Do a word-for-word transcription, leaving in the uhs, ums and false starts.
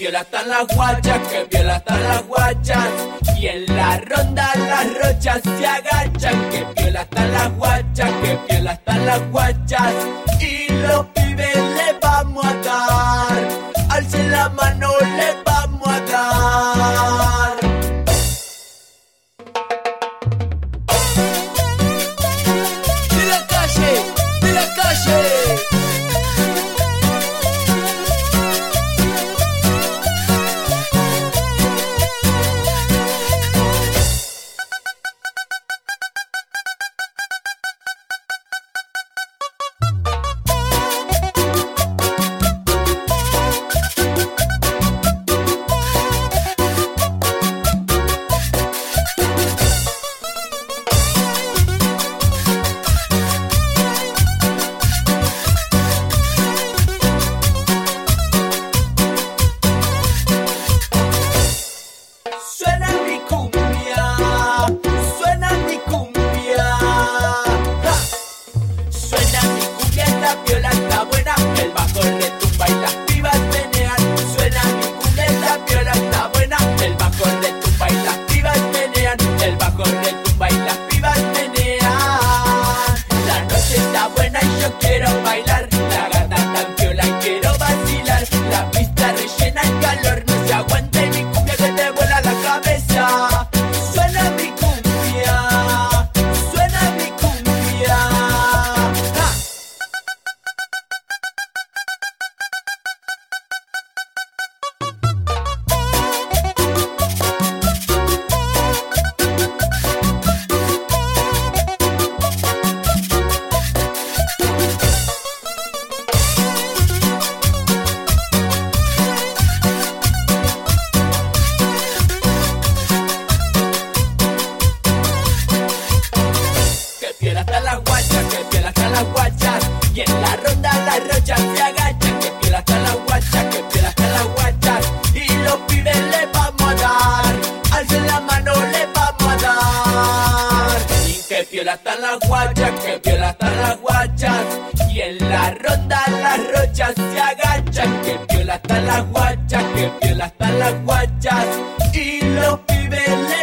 piola están las guachas, que piola están las guachas. Y en la ronda las rochas se agachan, que piola están las guachas, que piola están las guachas. Y los pibes le vamos a dar, alcen la mano, le vamos a dar. De la calle, de la calle. Y en la ronda las rochas se agachan, que piola están las guachas, que piola están las guachas. Y los pibes le vamos a dar, alcen la mano, le vamos a dar. Y que piola están las guachas, que piola están las guachas. Y en la ronda las rochas se agachan, que piola están las guachas, que piola están las guachas. Y los pibes le